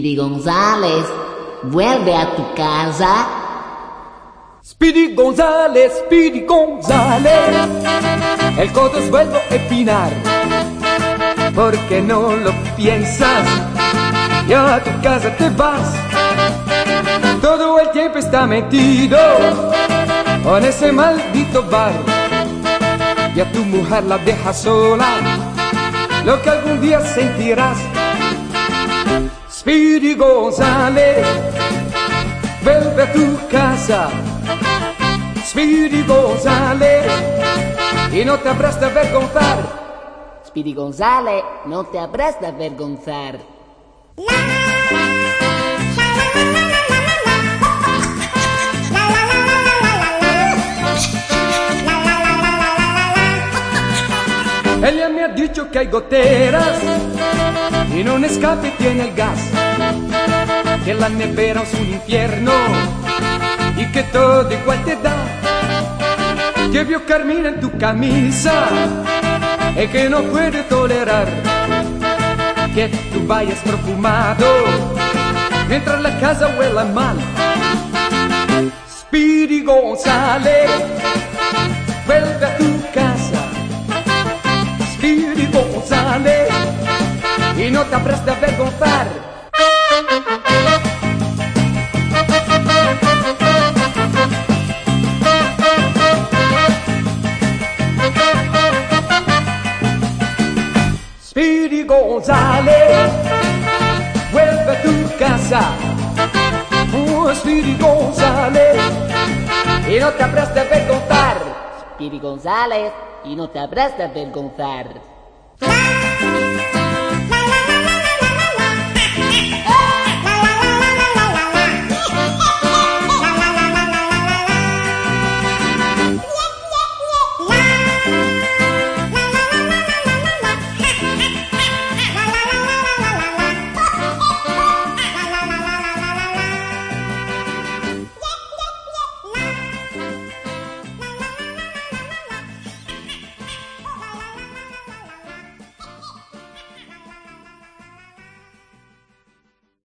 Speedy González, vuelve a tu casa. Speedy González, el codo vuelvo a empinar. Porque no lo piensas, ya a tu casa te vas. Todo el tiempo está metido con ese maldito bar. Y a tu mujer la dejas sola, lo que algún día sentirás. Speedy González, vuelve a tu casa. Speedy González, y no te habrás de avergonzar. Speedy González, no te habrás de avergonzar. Ella me ha dicho que hay goteras y en un escape tiene el gas, que la nevera es un infierno y que todo igual te da, que vio carmina en tu camisa y que no puede tolerar que tú vayas perfumado mientras la casa huela mal. Speedy González, vuelve a tu casa. Speedy González, y no te habrás de avergonzar. Speedy González, vuelve a tu casa. Oh, Speedy González, y no te habrás de avergonzar. Speedy González, y no te habrás de avergonzar.